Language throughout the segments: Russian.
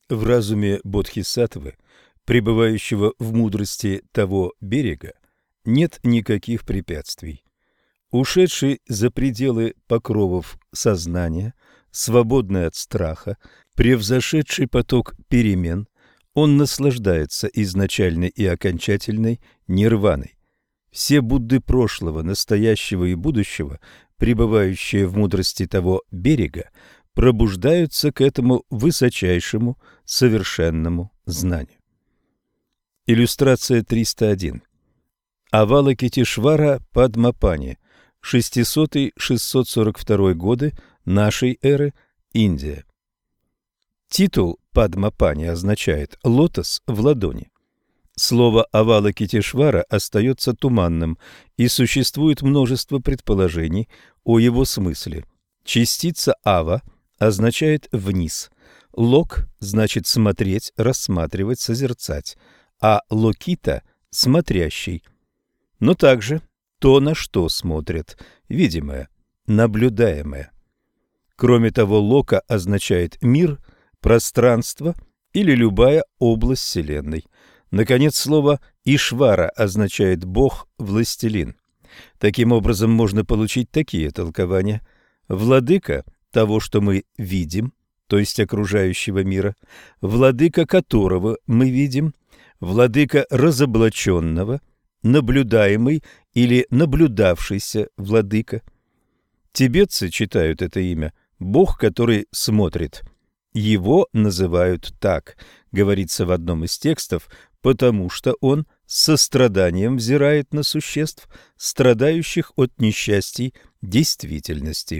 В разуме бодхисаттвы, пребывающего в мудрости того берега, нет никаких препятствий. Ушедший за пределы покровов сознания, свободный от страха, превзошедший поток перемен, он наслаждается изначальной и окончательной нирваной. Все Будды прошлого, настоящего и будущего, пребывающие в мудрости того берега, пробуждаются к этому высочайшему, совершенному знанию. Иллюстрация 301. Авалокитешвара Падмапани, 600-642 годы нашей эры, Индия. Титул Падмапани означает «лотос в ладони». Слово Авалокитешвара остается туманным, и существует множество предположений о его смысле. Частица «ава» означает «вниз», «лок» значит «смотреть», «рассматривать», «созерцать», а «локита» – «смотрящий». Но также то, на что смотрят, видимое, наблюдаемое. Кроме того, «лока» означает «мир», «пространство» или любая область Вселенной. Наконец, слово «ишвара» означает «бог», «властелин». Таким образом, можно получить такие толкования. Владыка того, что мы видим, то есть окружающего мира, владыка которого мы видим, владыка разоблаченного, наблюдаемый или наблюдавшийся владыка. Тибетцы читают это имя «бог, который смотрит». Его называют так, говорится в одном из текстов, потому что он с состраданием взирает на существ, страдающих от несчастий действительности.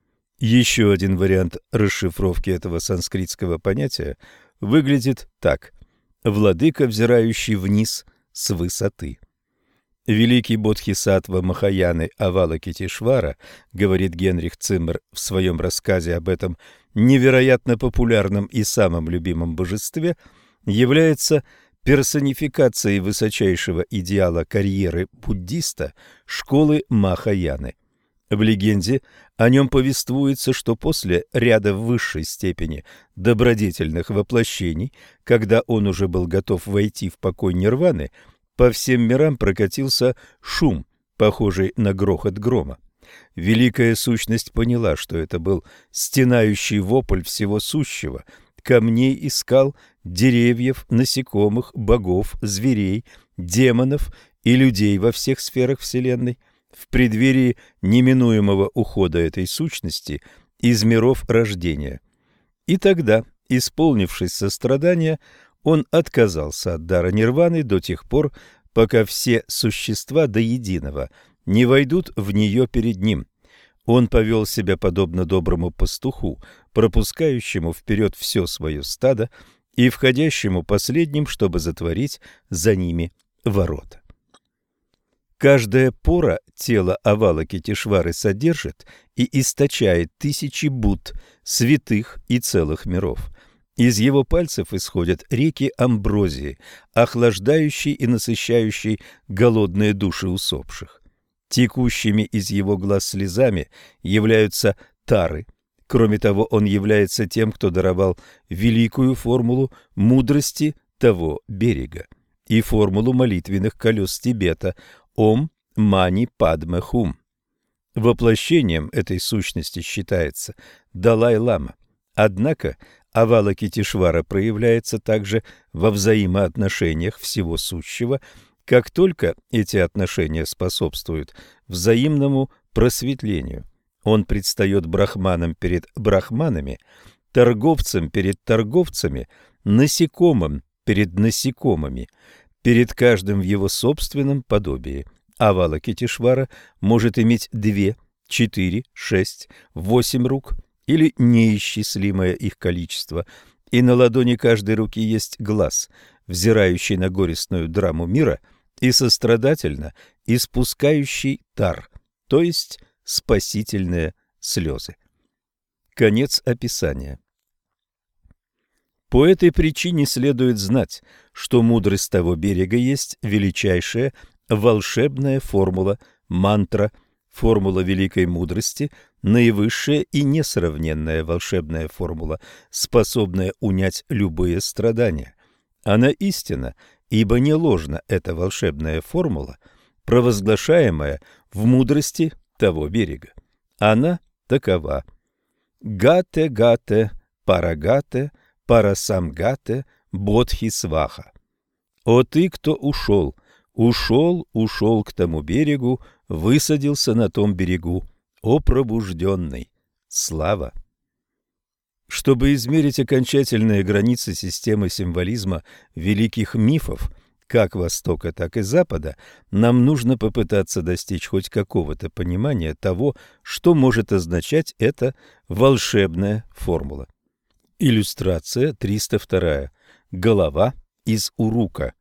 Еще один вариант расшифровки этого санскритского понятия выглядит так: владыка, взирающий вниз с высоты. Великий бодхисаттва Махаяны Авалокитешвара, говорит Генрих Циммер в своем рассказе об этом невероятно популярном и самом любимом божестве, является персонификацией высочайшего идеала карьеры буддиста школы Махаяны. В легенде о нем повествуется, что после ряда в высшей степени добродетельных воплощений, когда он уже был готов войти в покой нирваны, по всем мирам прокатился шум, похожий на грохот грома. Великая сущность поняла, что это был стенающий вопль всего сущего, камней и скал, деревьев, насекомых, богов, зверей, демонов и людей во всех сферах Вселенной, в преддверии неминуемого ухода этой сущности из миров рождения. И тогда, исполнившись сострадания, он отказался от дара нирваны до тех пор, пока все существа до единого не войдут в нее перед ним. Он повел себя подобно доброму пастуху, пропускающему вперед все свое стадо и входящему последним, чтобы затворить за ними ворота. Каждая пора тела Авалокитешвары содержит и источает тысячи Будд, святых и целых миров. Из его пальцев исходят реки амброзии, охлаждающей и насыщающей голодные души усопших. Текущими из его глаз слезами являются тары. Кроме того, он является тем, кто даровал великую формулу мудрости того берега и формулу молитвенных колес Тибета «Ом Мани Падме Хум». Воплощением этой сущности считается Далай-лама. Однако Авалокитешвара проявляется также во взаимоотношениях всего сущего, как только эти отношения способствуют взаимному просветлению. Он предстает брахманом перед брахманами, торговцем перед торговцами, насекомым перед насекомыми, перед каждым в его собственном подобии. Авалокитешвара может иметь 2, 4, 6, 8 рук или неисчислимое их количество, и на ладони каждой руки есть глаз, взирающий на горестную драму мира и сострадательно испускающий тар, то есть спасительные слезы. Конец описания. По этой причине следует знать, что мудрость того берега есть величайшая волшебная формула, мантра, формула великой мудрости, наивысшая и несравненная волшебная формула, способная унять любые страдания. Она истина, ибо не ложна эта волшебная формула, провозглашаемая в мудрости того берега. Она такова: гате гате, парагате, парасамгате, бодхисваха. О ты, кто ушел, ушел к тому берегу, высадился на том берегу, о пробужденный! Слава! Чтобы измерить окончательные границы системы символизма великих мифов, как Востока, так и Запада, нам нужно попытаться достичь хоть какого-то понимания того, что может означать эта волшебная формула. Иллюстрация 302. Голова из Урука.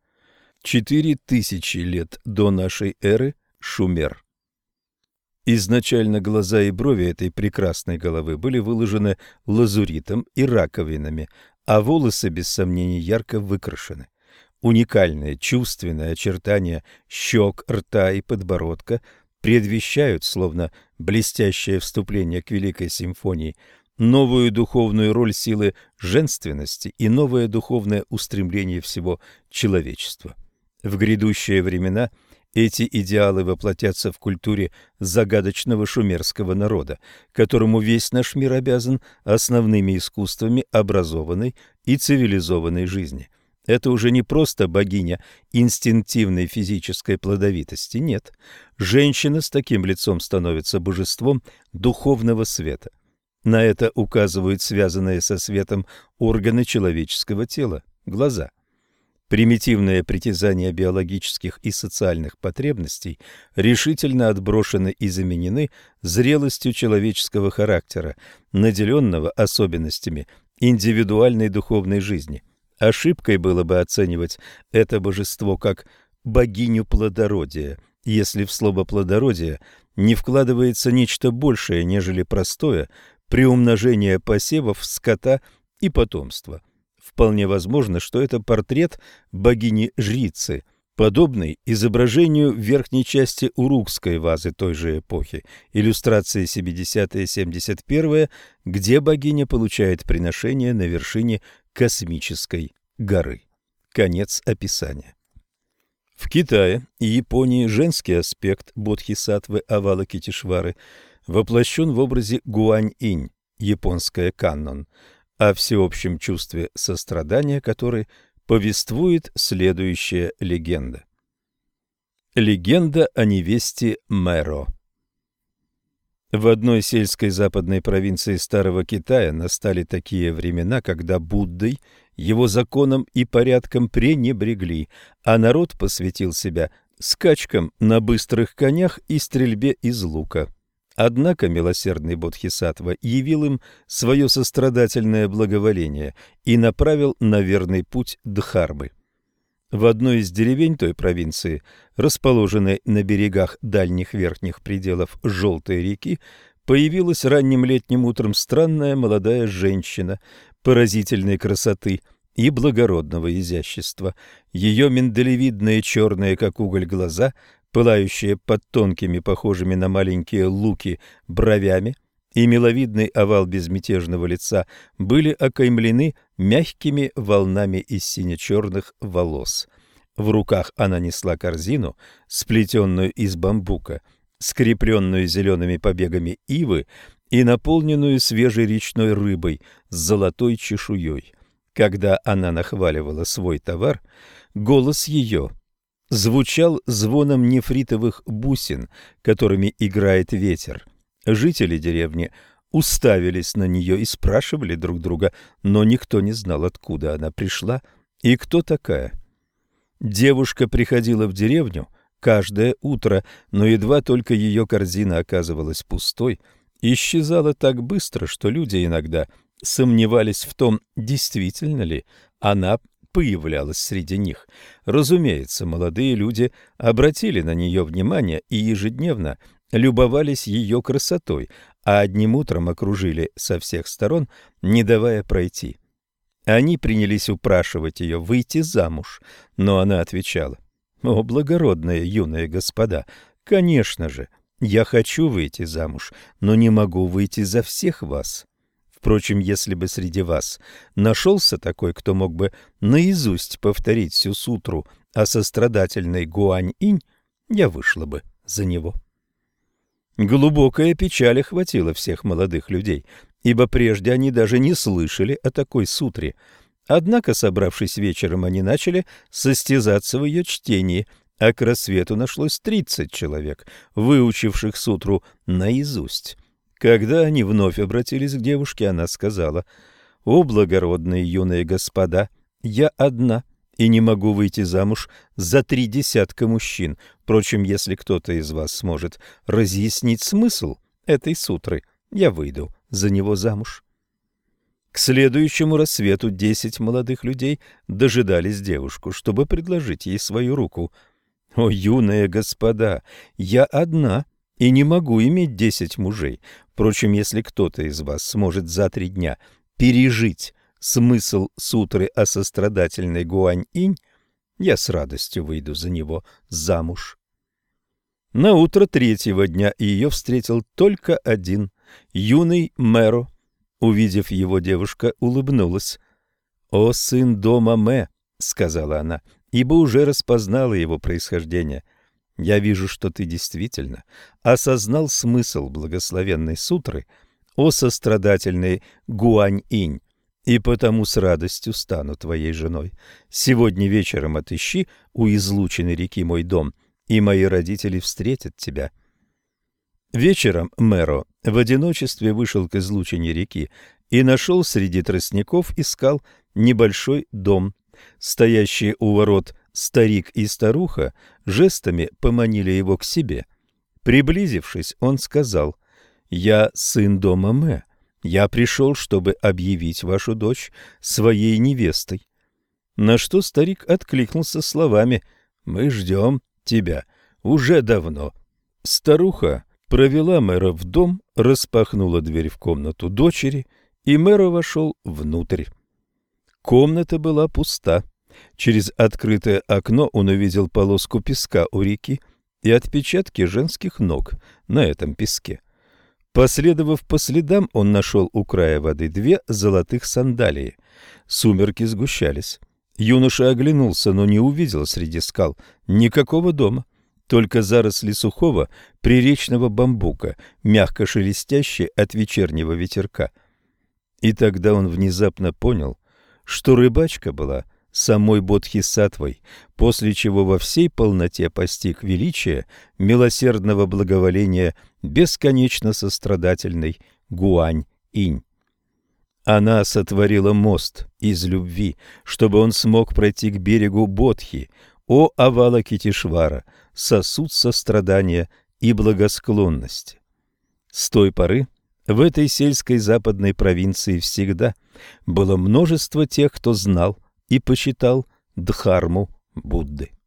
4000 лет до нашей эры. Шумер. Изначально глаза и брови этой прекрасной головы были выложены лазуритом и раковинами, а волосы, без сомнений, ярко выкрашены. Уникальные чувственные очертания щек, рта и подбородка предвещают, словно блестящее вступление к великой симфонии, новую духовную роль силы женственности и новое духовное устремление всего человечества. В грядущие времена эти идеалы воплотятся в культуре загадочного шумерского народа, которому весь наш мир обязан основными искусствами образованной и цивилизованной жизни. Это уже не просто богиня инстинктивной физической плодовитости, нет. Женщина с таким лицом становится божеством духовного света. На это указывают связанные со светом органы человеческого тела – глаза. Примитивные притязания биологических и социальных потребностей решительно отброшены и заменены зрелостью человеческого характера, наделенного особенностями индивидуальной духовной жизни. Ошибкой было бы оценивать это божество как богиню плодородия, если в слово «плодородие» не вкладывается нечто большее, нежели простое приумножение посевов, скота и потомства. Вполне возможно, что это портрет богини-жрицы, подобный изображению в верхней части урукской вазы той же эпохи, иллюстрации 70-71, где богиня получает приношение на вершине космической горы. Конец описания. В Китае и Японии женский аспект бодхисаттвы Авалокитешвары воплощен в образе Гуань-инь, японская каннон, о всеобщем чувстве сострадания которой повествует следующая легенда. Легенда о невесте Мэро. В одной сельской западной провинции Старого Китая настали такие времена, когда Буддой, его законам и порядкам пренебрегли, а народ посвятил себя скачкам на быстрых конях и стрельбе из лука. Однако милосердный Бодхисаттва явил им свое сострадательное благоволение и направил на верный путь Дхармы. В одной из деревень той провинции, расположенной на берегах дальних верхних пределов Желтой реки, появилась ранним летним утром странная молодая женщина поразительной красоты и благородного изящества. Ее миндалевидные черные, как уголь, глаза, пылающие под тонкими, похожими на маленькие луки, бровями, и миловидный овал безмятежного лица были окаймлены мягкими волнами из сине-черных волос. В руках она несла корзину, сплетенную из бамбука, скрепленную зелеными побегами ивы и наполненную свежей речной рыбой с золотой чешуей. Когда она нахваливала свой товар, голос ее звучал звоном нефритовых бусин, которыми играет ветер. Жители деревни уставились на нее и спрашивали друг друга, но никто не знал, откуда она пришла и кто такая. Девушка приходила в деревню каждое утро, но едва только ее корзина оказывалась пустой, исчезала так быстро, что люди иногда сомневались в том, действительно ли она появлялась среди них. Разумеется, молодые люди обратили на нее внимание и ежедневно любовались ее красотой, а одним утром окружили со всех сторон, не давая пройти. Они принялись упрашивать ее выйти замуж, но она отвечала: «О, благородные юные господа, конечно же, Я хочу выйти замуж, но не могу выйти за всех вас. Впрочем, если бы среди вас нашелся такой, кто мог бы наизусть повторить всю сутру о сострадательной Гуань-инь, я вышла бы за него». Глубокая печаль охватила всех молодых людей, ибо прежде они даже не слышали о такой сутре. Однако, собравшись вечером, они начали состязаться в ее чтении, а к рассвету нашлось 30 человек, выучивших сутру наизусть. Когда они вновь обратились к девушке, она сказала: «О, благородные юные господа, я одна и не могу выйти замуж за 30 мужчин. Впрочем, если кто-то из вас сможет разъяснить смысл этой сутры, я выйду за него замуж». К следующему рассвету 10 молодых людей дожидались девушку, чтобы предложить ей свою руку. «О, юные господа, я одна и не могу иметь 10 мужей. Впрочем, если кто-то из вас сможет за 3 дня пережить смысл сутры о сострадательной Гуань-инь, я с радостью выйду за него замуж». На утро 3-го дня ее встретил только один юный Мэро. Увидев его, девушка улыбнулась. «О, сын дома Мэ», — сказала она, ибо уже распознала его происхождение, — «я вижу, что ты действительно осознал смысл благословенной сутры о сострадательной Гуань-инь, и потому с радостью стану твоей женой. Сегодня вечером отыщи у излученной реки мой дом, и мои родители встретят тебя». Вечером Мэро в одиночестве вышел к излучине реки и нашел среди тростников, искал небольшой дом. Стоящие у ворот старик и старуха жестами поманили его к себе. Приблизившись, он сказал: «Я сын дома Мэ. Я пришел, чтобы объявить вашу дочь своей невестой». На что старик откликнулся словами: «Мы ждем тебя уже давно». Старуха провела Мэра в дом, распахнула дверь в комнату дочери, и Мэро вошел внутрь. Комната была пуста. Через открытое окно он увидел полоску песка у реки и отпечатки женских ног на этом песке. Последовав по следам, он нашел у края воды 2 золотых сандалии. Сумерки сгущались. Юноша оглянулся, но не увидел среди скал никакого дома, только заросли сухого приречного бамбука, мягко шелестящие от вечернего ветерка. И тогда он внезапно понял, что рыбачка была самой Бодхисаттвой, после чего во всей полноте постиг величие милосердного благоволения бесконечно сострадательной Гуань-инь. Она сотворила мост из любви, чтобы он смог пройти к берегу Бодхи, о Авалокитешвара, сосуд сострадания и благосклонности. С той поры в этой сельской западной провинции всегда было множество тех, кто знал и почитал Дхарму Будды.